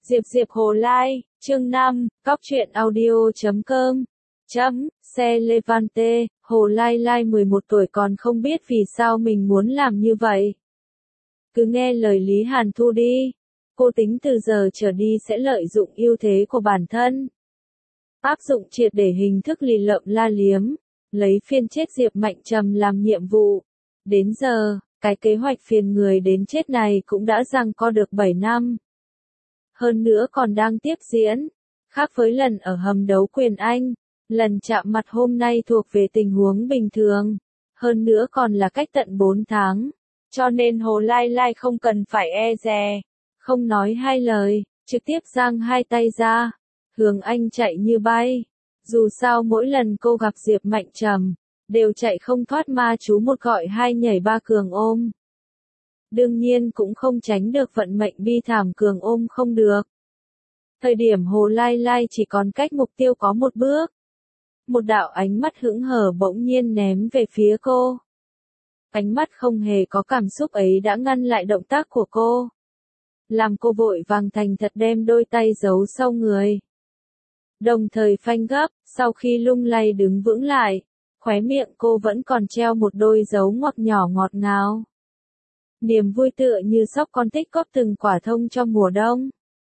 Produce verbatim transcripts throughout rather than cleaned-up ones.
Diệp Diệp Hồ Lai, chương năm, cóc truyện audio chấm com, chấm, xe Levante, Hồ Lai Lai mười một tuổi còn không biết vì sao mình muốn làm như vậy. Cứ nghe lời Lý Hàn Thu đi. Cô tính từ giờ trở đi sẽ lợi dụng ưu thế của bản thân. Áp dụng triệt để hình thức lì lợm la liếm, lấy phiên chết Diệp Mạnh Trầm làm nhiệm vụ. Đến giờ, cái kế hoạch phiền người đến chết này cũng đã giằng co được bảy năm. Hơn nữa còn đang tiếp diễn. Khác với lần ở hầm đấu quyền Anh, lần chạm mặt hôm nay thuộc về tình huống bình thường. Hơn nữa còn là cách tận bốn tháng. Cho nên Hồ Lai Lai không cần phải e dè. Không nói hai lời, trực tiếp giang hai tay ra. Hướng anh chạy như bay. Dù sao mỗi lần cô gặp Diệp Mạnh Trầm, đều chạy không thoát ma chú một gọi hai nhảy ba cường ôm. Đương nhiên cũng không tránh được vận mệnh bi thảm cường ôm không được. Thời điểm Hồ Lai Lai chỉ còn cách mục tiêu có một bước. Một đạo ánh mắt hững hờ bỗng nhiên ném về phía cô. Ánh mắt không hề có cảm xúc ấy đã ngăn lại động tác của cô. Làm cô vội vàng thành thật đem đôi tay giấu sau người. Đồng thời phanh gấp, sau khi lung lay đứng vững lại, khóe miệng cô vẫn còn treo một đôi dấu ngoặc nhỏ ngọt ngào. Niềm vui tựa như sóc con tích góp từng quả thông cho mùa đông.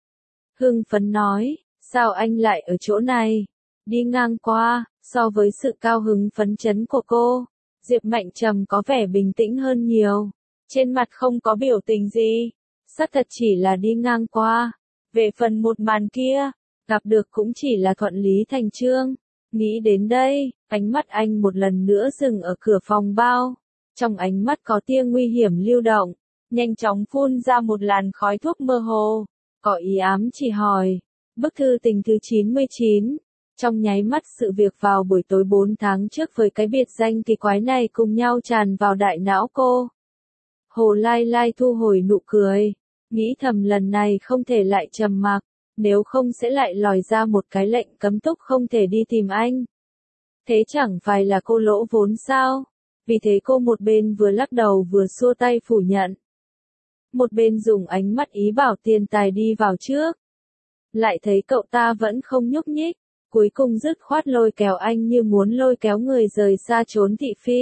Hưng phấn nói, sao anh lại ở chỗ này? Đi ngang qua, so với sự cao hứng phấn chấn của cô, Diệp Mạnh Trầm có vẻ bình tĩnh hơn nhiều. Trên mặt không có biểu tình gì. Xác thật chỉ là đi ngang qua. Về phần một màn kia, gặp được cũng chỉ là thuận lý thành chương. Nghĩ đến đây, ánh mắt anh một lần nữa dừng ở cửa phòng bao. Trong ánh mắt có tia nguy hiểm lưu động, nhanh chóng phun ra một làn khói thuốc mơ hồ. Có ý ám chỉ hỏi. Bức thư tình thứ chín mươi chín. Trong nháy mắt sự việc vào buổi tối bốn tháng trước với cái biệt danh kỳ quái này cùng nhau tràn vào đại não cô. Hồ Lai Lai thu hồi nụ cười. Nghĩ thầm lần này không thể lại trầm mặc, nếu không sẽ lại lòi ra một cái lệnh cấm túc không thể đi tìm anh. Thế chẳng phải là cô lỗ vốn sao? Vì thế cô một bên vừa lắc đầu vừa xua tay phủ nhận. Một bên dùng ánh mắt ý bảo tiền tài đi vào trước. Lại thấy cậu ta vẫn không nhúc nhích, cuối cùng dứt khoát lôi kéo anh như muốn lôi kéo người rời xa trốn thị phi.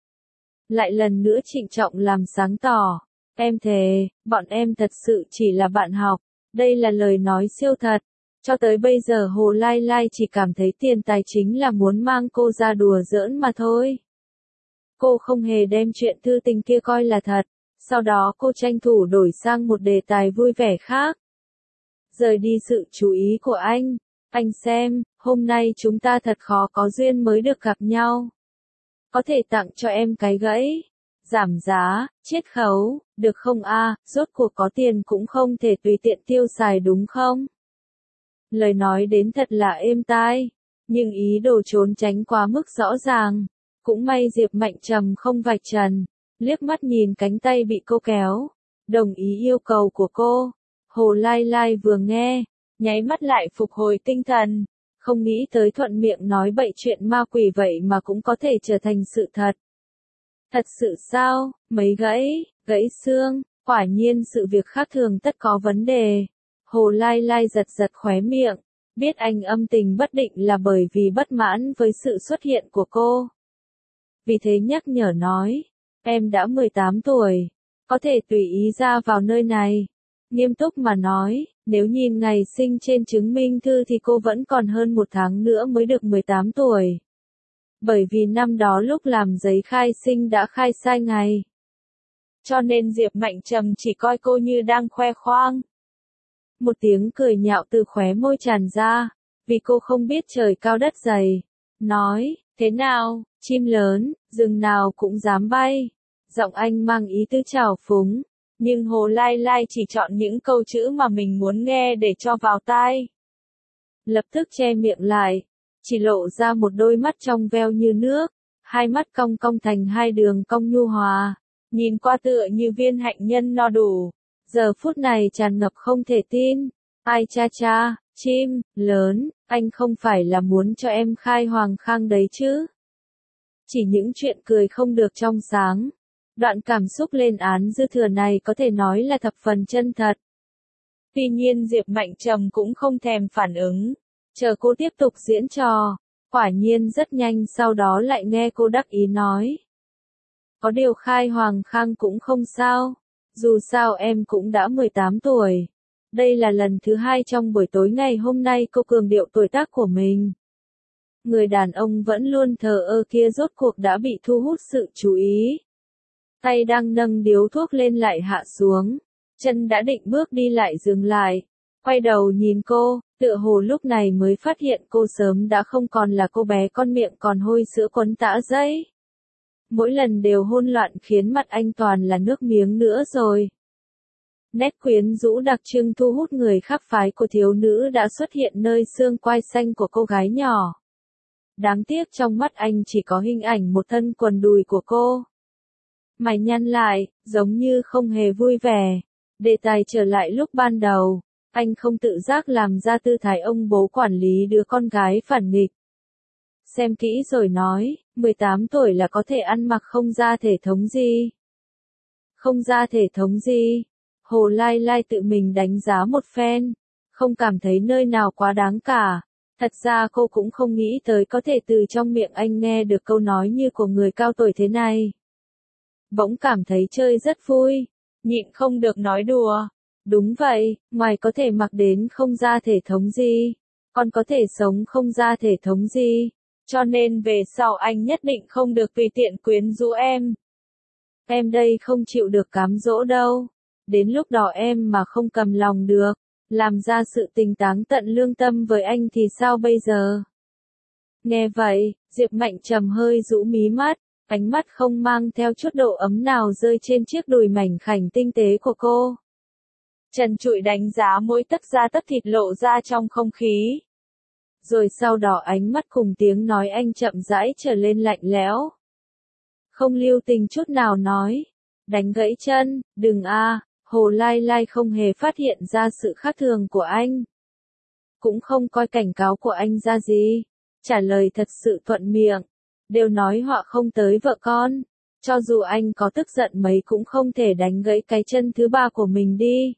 Lại lần nữa trịnh trọng làm sáng tỏ. Em thề, bọn em thật sự chỉ là bạn học. Đây là lời nói siêu thật. Cho tới bây giờ Hồ Lai Lai chỉ cảm thấy tiền tài chính là muốn mang cô ra đùa giỡn mà thôi. Cô không hề đem chuyện thư tình kia coi là thật. Sau đó cô tranh thủ đổi sang một đề tài vui vẻ khác. Rời đi sự chú ý của anh. Anh xem, hôm nay chúng ta thật khó có duyên mới được gặp nhau. Có thể tặng cho em cái gãy. Giảm giá, chiết khấu, được không a? Rốt cuộc có tiền cũng không thể tùy tiện tiêu xài đúng không? Lời nói đến thật là êm tai, nhưng ý đồ trốn tránh quá mức rõ ràng. Cũng may Diệp Mạnh Trầm không vạch trần, liếc mắt nhìn cánh tay bị cô kéo, đồng ý yêu cầu của cô. Hồ Lai Lai vừa nghe, nháy mắt lại phục hồi tinh thần, không nghĩ tới thuận miệng nói bậy chuyện ma quỷ vậy mà cũng có thể trở thành sự thật. Thật sự sao? Mấy gãy, gãy xương, quả nhiên sự việc khác thường tất có vấn đề. Hồ Lai Lai giật giật khóe miệng, biết anh âm tình bất định là bởi vì bất mãn với sự xuất hiện của cô. Vì thế nhắc nhở nói, em đã mười tám tuổi, có thể tùy ý ra vào nơi này. Nghiêm túc mà nói, nếu nhìn ngày sinh trên chứng minh thư thì cô vẫn còn hơn một tháng nữa mới được mười tám tuổi. Bởi vì năm đó lúc làm giấy khai sinh đã khai sai ngày. Cho nên Diệp Mạnh Trầm chỉ coi cô như đang khoe khoang. Một tiếng cười nhạo từ khóe môi tràn ra, vì cô không biết trời cao đất dày. Nói, thế nào, chim lớn, rừng nào cũng dám bay. Giọng anh mang ý tứ trào phúng, nhưng Hồ Lai Lai chỉ chọn những câu chữ mà mình muốn nghe để cho vào tai. Lập tức che miệng lại. Chỉ lộ ra một đôi mắt trong veo như nước, hai mắt cong cong thành hai đường cong nhu hòa, nhìn qua tựa như viên hạnh nhân no đủ. Giờ phút này tràn ngập không thể tin. Ai cha cha, chim, lớn, anh không phải là muốn cho em khai hoàng khang đấy chứ? Chỉ những chuyện cười không được trong sáng. Đoạn cảm xúc lên án dư thừa này có thể nói là thập phần chân thật. Tuy nhiên Diệp Mạnh Trầm cũng không thèm phản ứng, chờ cô tiếp tục diễn trò. Quả nhiên rất nhanh sau đó lại nghe cô đắc ý nói. Có điều khai Hoàng Khang cũng không sao, dù sao em cũng đã mười tám tuổi. Đây là lần thứ hai trong buổi tối ngày hôm nay cô cường điệu tuổi tác của mình. Người đàn ông vẫn luôn thờ ơ kia rốt cuộc đã bị thu hút sự chú ý. Tay đang nâng điếu thuốc lên lại hạ xuống, chân đã định bước đi lại dừng lại, quay đầu nhìn cô, tựa hồ lúc này mới phát hiện cô sớm đã không còn là cô bé con miệng còn hôi sữa quấn tã dây. Mỗi lần đều hôn loạn khiến mặt anh toàn là nước miếng nữa rồi. Nét quyến rũ đặc trưng thu hút người khác phái của thiếu nữ đã xuất hiện nơi xương quai xanh của cô gái nhỏ. Đáng tiếc trong mắt anh chỉ có hình ảnh một thân quần đùi của cô. Mày nhăn lại, giống như không hề vui vẻ. Đề tài trở lại lúc ban đầu, anh không tự giác làm ra tư thái ông bố quản lý đứa con gái phản nghịch. Xem kỹ rồi nói, mười tám tuổi là có thể ăn mặc không ra thể thống gì. Không ra thể thống gì. Hồ Lai Lai tự mình đánh giá một phen, không cảm thấy nơi nào quá đáng cả. Thật ra cô cũng không nghĩ tới có thể từ trong miệng anh nghe được câu nói như của người cao tuổi thế này. Bỗng cảm thấy chơi rất vui, nhịn không được nói đùa. Đúng vậy, ngoài có thể mặc đến không ra thể thống gì, còn có thể sống không ra thể thống gì. Cho nên về sau anh nhất định không được tùy tiện quyến rũ em. Em đây không chịu được cám dỗ đâu. Đến lúc đó em mà không cầm lòng được, làm ra sự tình táng tận lương tâm với anh thì sao bây giờ? Nghe vậy, Diệp Mạnh Trầm hơi rũ mí mắt, ánh mắt không mang theo chút độ ấm nào rơi trên chiếc đùi mảnh khảnh tinh tế của cô. Trần trụi đánh giá mỗi tấc da tấc thịt lộ ra trong không khí. Rồi sau đó ánh mắt cùng tiếng nói anh chậm rãi trở lên lạnh lẽo. Không lưu tình chút nào nói. Đánh gãy chân, đừng a. Hồ Lai Lai không hề phát hiện ra sự khác thường của anh. Cũng không coi cảnh cáo của anh ra gì. Trả lời thật sự thuận miệng. Đều nói họa không tới vợ con. Cho dù anh có tức giận mấy cũng không thể đánh gãy cái chân thứ ba của mình đi.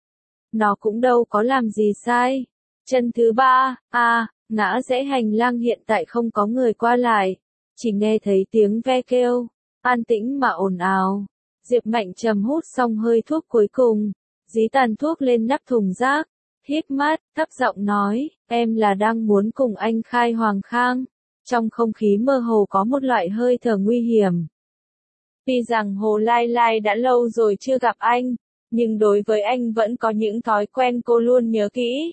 Nó cũng đâu có làm gì sai. Chân thứ ba, à, ngã rẽ hành lang hiện tại không có người qua lại. Chỉ nghe thấy tiếng ve kêu. An tĩnh mà ồn ào. Diệp Mạnh Trầm hút xong hơi thuốc cuối cùng, dí tàn thuốc lên nắp thùng rác, híp mắt, thấp giọng nói, em là đang muốn cùng anh khai Hoàng Khang. Trong không khí mơ hồ có một loại hơi thở nguy hiểm. Tuy rằng Hồ Lai Lai đã lâu rồi chưa gặp anh, nhưng đối với anh vẫn có những thói quen cô luôn nhớ kỹ.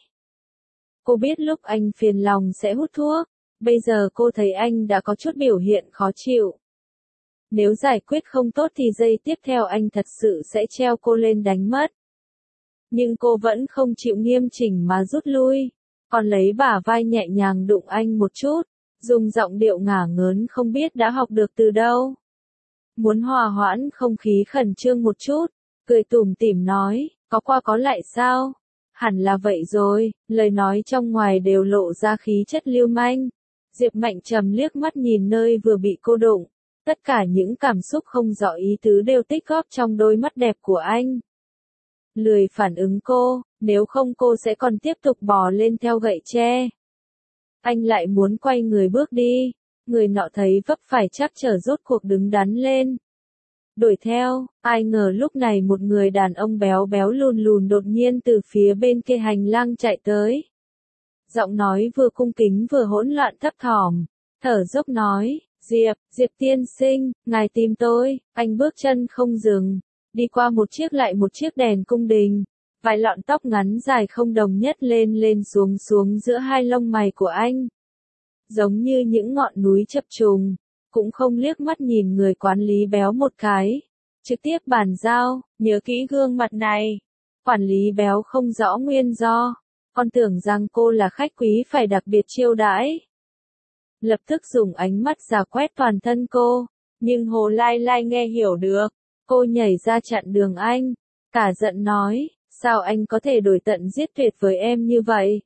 Cô biết lúc anh phiền lòng sẽ hút thuốc, bây giờ cô thấy anh đã có chút biểu hiện khó chịu. Nếu giải quyết không tốt thì giây tiếp theo anh thật sự sẽ treo cô lên đánh mất. Nhưng cô vẫn không chịu nghiêm chỉnh mà rút lui, còn lấy bả vai nhẹ nhàng đụng anh một chút, dùng giọng điệu ngả ngớn không biết đã học được từ đâu. Muốn hòa hoãn không khí khẩn trương một chút, cười tủm tỉm nói, có qua có lại sao? Hẳn là vậy rồi, lời nói trong ngoài đều lộ ra khí chất lưu manh. Diệp Mạnh Trầm liếc mắt nhìn nơi vừa bị cô đụng. Tất cả những cảm xúc không rõ ý tứ đều tích góp trong đôi mắt đẹp của anh. Lười phản ứng cô, nếu không cô sẽ còn tiếp tục bò lên theo gậy tre. Anh lại muốn quay người bước đi, người nọ thấy vấp phải trắc trở rốt cuộc đứng đắn lên. Đuổi theo, ai ngờ lúc này một người đàn ông béo béo lùn lùn đột nhiên từ phía bên kia hành lang chạy tới. Giọng nói vừa cung kính vừa hỗn loạn thấp thỏm, thở dốc nói. Diệp, Diệp tiên sinh, ngài tìm tôi. Anh bước chân không dừng, đi qua một chiếc lại một chiếc đèn cung đình. Vài lọn tóc ngắn dài không đồng nhất lên lên xuống xuống giữa hai lông mày của anh. Giống như những ngọn núi chập trùng, cũng không liếc mắt nhìn người quản lý béo một cái. Trực tiếp bàn giao, nhớ kỹ gương mặt này. Quản lý béo không rõ nguyên do, còn tưởng rằng cô là khách quý phải đặc biệt chiêu đãi. Lập tức dùng ánh mắt dò quét toàn thân cô, nhưng Hồ Lai Lai nghe hiểu được, cô nhảy ra chặn đường anh, cả giận nói, sao anh có thể đổi tận giết tuyệt với em như vậy?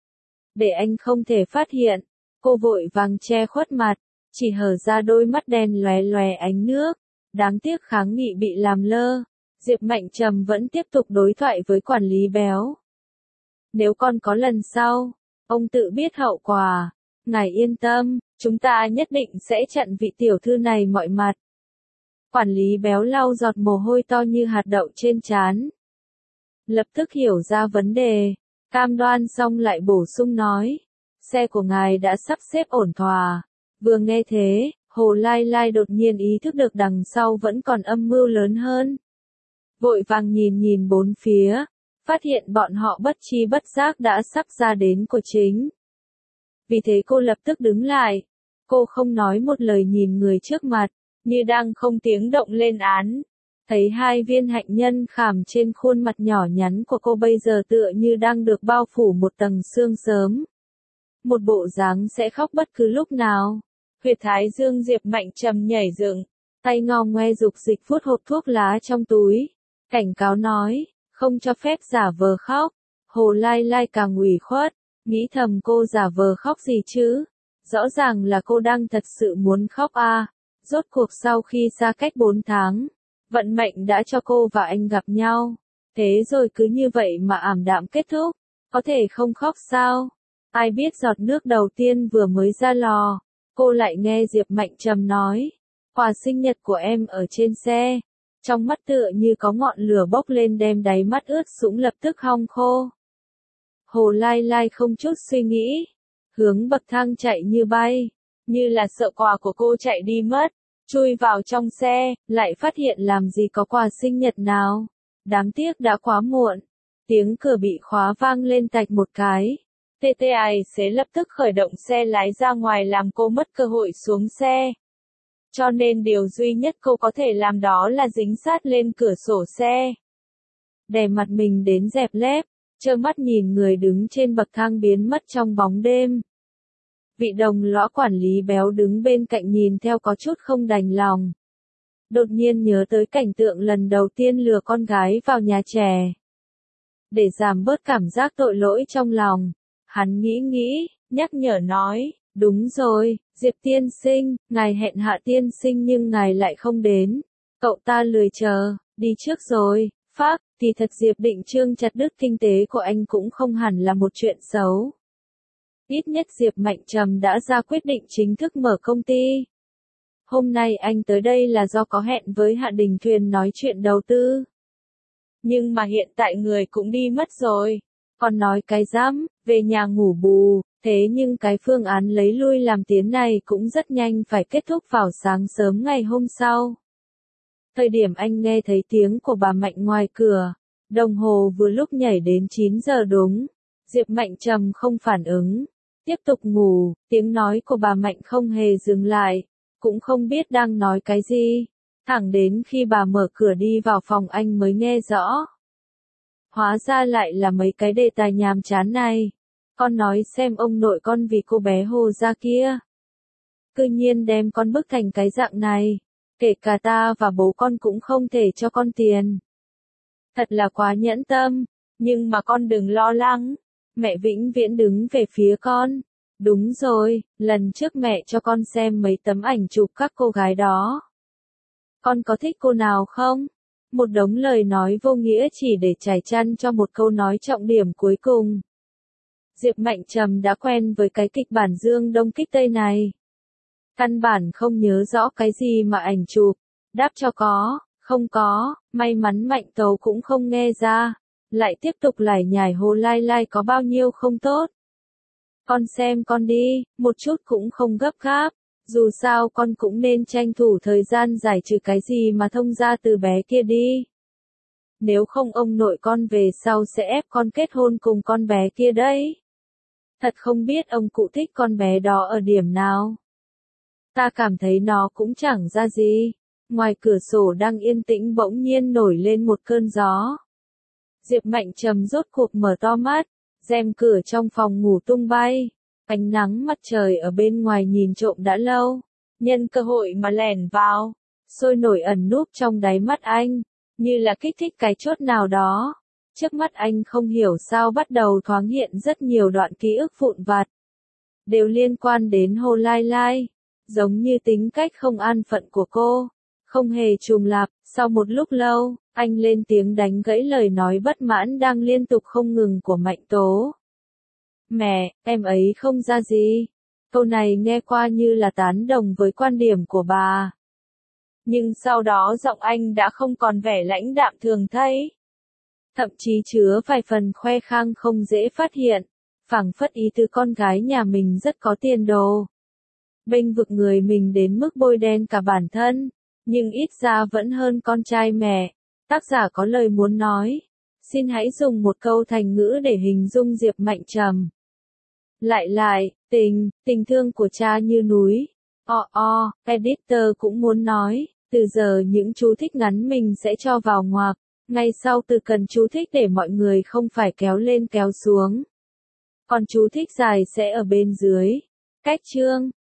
Để anh không thể phát hiện, cô vội vàng che khuất mặt, chỉ hở ra đôi mắt đen lóe lóe ánh nước, đáng tiếc kháng nghị bị làm lơ, Diệp Mạnh Trầm vẫn tiếp tục đối thoại với quản lý béo. Nếu con có lần sau, ông tự biết hậu quả. Ngài yên tâm, chúng ta nhất định sẽ chặn vị tiểu thư này mọi mặt. Quản lý béo lau giọt mồ hôi to như hạt đậu trên trán. Lập tức hiểu ra vấn đề, cam đoan xong lại bổ sung nói. Xe của ngài đã sắp xếp ổn thỏa. Vừa nghe thế, Hồ Lai Lai đột nhiên ý thức được đằng sau vẫn còn âm mưu lớn hơn. Vội vàng nhìn nhìn bốn phía, phát hiện bọn họ bất chi bất giác đã sắp ra đến của chính. Vì thế cô lập tức đứng lại. Cô không nói một lời nhìn người trước mặt, như đang không tiếng động lên án. Thấy hai viên hạnh nhân khảm trên khuôn mặt nhỏ nhắn của cô bây giờ tựa như đang được bao phủ một tầng sương sớm. Một bộ dáng sẽ khóc bất cứ lúc nào. Huyệt thái dương Diệp Mạnh Trầm nhảy dựng, tay ngò ngoe dục dịch phút hộp thuốc lá trong túi. Cảnh cáo nói, không cho phép giả vờ khóc. Hồ Lai Lai càng ủy khuất, nghĩ thầm cô giả vờ khóc gì chứ? Rõ ràng là cô đang thật sự muốn khóc à. Rốt cuộc sau khi xa cách bốn tháng, vận mệnh đã cho cô và anh gặp nhau. Thế rồi cứ như vậy mà ảm đạm kết thúc. Có thể không khóc sao? Ai biết giọt nước đầu tiên vừa mới ra lò, cô lại nghe Diệp Mạnh Trầm nói. Quà sinh nhật của em ở trên xe. Trong mắt tựa như có ngọn lửa bốc lên đem đáy mắt ướt sũng lập tức hong khô. Hồ Lai Lai không chút suy nghĩ, hướng bậc thang chạy như bay, như là sợ quà của cô chạy đi mất, chui vào trong xe, lại phát hiện làm gì có quà sinh nhật nào. Đáng tiếc đã quá muộn, tiếng cửa bị khóa vang lên tạch một cái. tê tê tài xế lập tức khởi động xe lái ra ngoài làm cô mất cơ hội xuống xe. Cho nên điều duy nhất cô có thể làm đó là dính sát lên cửa sổ xe. Đè mặt mình đến dẹp lép, trơ mắt nhìn người đứng trên bậc thang biến mất trong bóng đêm. Vị đồng lõa quản lý béo đứng bên cạnh nhìn theo có chút không đành lòng. Đột nhiên nhớ tới cảnh tượng lần đầu tiên lừa con gái vào nhà trẻ. Để giảm bớt cảm giác tội lỗi trong lòng, hắn nghĩ nghĩ, nhắc nhở nói. Đúng rồi, Diệp tiên sinh, ngài hẹn Hạ tiên sinh nhưng ngài lại không đến. Cậu ta lười chờ, đi trước rồi. Phác, thì thật Diệp Định Trương chặt đứt kinh tế của anh cũng không hẳn là một chuyện xấu. Ít nhất Diệp Mạnh Trầm đã ra quyết định chính thức mở công ty. Hôm nay anh tới đây là do có hẹn với Hạ Đình Thuyền nói chuyện đầu tư. Nhưng mà hiện tại người cũng đi mất rồi. Còn nói cái dám, về nhà ngủ bù. Thế nhưng cái phương án lấy lui làm tiến này cũng rất nhanh phải kết thúc vào sáng sớm ngày hôm sau. Thời điểm anh nghe thấy tiếng của bà Mạnh ngoài cửa, đồng hồ vừa lúc nhảy đến chín giờ đúng. Diệp Mạnh Trầm không phản ứng, tiếp tục ngủ, tiếng nói của bà Mạnh không hề dừng lại, cũng không biết đang nói cái gì. Thẳng đến khi bà mở cửa đi vào phòng anh mới nghe rõ. Hóa ra lại là mấy cái đề tài nhàm chán này. Con nói xem ông nội con vì cô bé Hồ ra kia. Cư nhiên đem con bức thành cái dạng này. Kể cả ta và bố con cũng không thể cho con tiền. Thật là quá nhẫn tâm. Nhưng mà con đừng lo lắng. Mẹ vĩnh viễn đứng về phía con. Đúng rồi, lần trước mẹ cho con xem mấy tấm ảnh chụp các cô gái đó. Con có thích cô nào không? Một đống lời nói vô nghĩa chỉ để trải chăn cho một câu nói trọng điểm cuối cùng. Diệp Mạnh Trầm đã quen với cái kịch bản Dương Đông kích Tây này. Căn bản không nhớ rõ cái gì mà ảnh chụp. Đáp cho có, không có, may mắn Mạnh Tấu cũng không nghe ra. Lại tiếp tục lải nhải Hồ Lai Lai có bao nhiêu không tốt. Con xem con đi, một chút cũng không gấp gáp. Dù sao con cũng nên tranh thủ thời gian giải trừ cái gì mà thông ra từ bé kia đi. Nếu không ông nội con về sau sẽ ép con kết hôn cùng con bé kia đấy. Thật không biết ông cụ thích con bé đó ở điểm nào. Ta cảm thấy nó cũng chẳng ra gì. Ngoài cửa sổ đang yên tĩnh bỗng nhiên nổi lên một cơn gió. Diệp Mạnh Trầm rốt cuộc mở to mắt, rèm cửa trong phòng ngủ tung bay. Ánh nắng mặt trời ở bên ngoài nhìn trộm đã lâu, nhân cơ hội mà lẻn vào, sôi nổi ẩn núp trong đáy mắt anh, như là kích thích cái chốt nào đó. Trước mắt anh không hiểu sao bắt đầu thoáng hiện rất nhiều đoạn ký ức vụn vặt, đều liên quan đến Hồ Lai Lai, giống như tính cách không an phận của cô, không hề trùng lặp. Sau một lúc lâu, Anh lên tiếng đánh gãy lời nói bất mãn đang liên tục không ngừng của Mạnh Tố. Mẹ, em ấy không ra gì. Câu này nghe qua như là tán đồng với quan điểm của bà. Nhưng sau đó giọng anh đã không còn vẻ lãnh đạm thường thấy. Thậm chí chứa vài phần khoe khang không dễ phát hiện, phảng phất ý tứ con gái nhà mình rất có tiền đồ. Bênh vực người mình đến mức bôi đen cả bản thân, nhưng ít ra vẫn hơn con trai mẹ. Tác giả có lời muốn nói. Xin hãy dùng một câu thành ngữ để hình dung Diệp Mạnh Trầm. Lại lại, tình, tình thương của cha như núi. O o, editor cũng muốn nói, từ giờ những chú thích ngắn mình sẽ cho vào ngoặc, ngay sau từ cần chú thích để mọi người không phải kéo lên kéo xuống. Còn chú thích dài sẽ ở bên dưới. Cách chương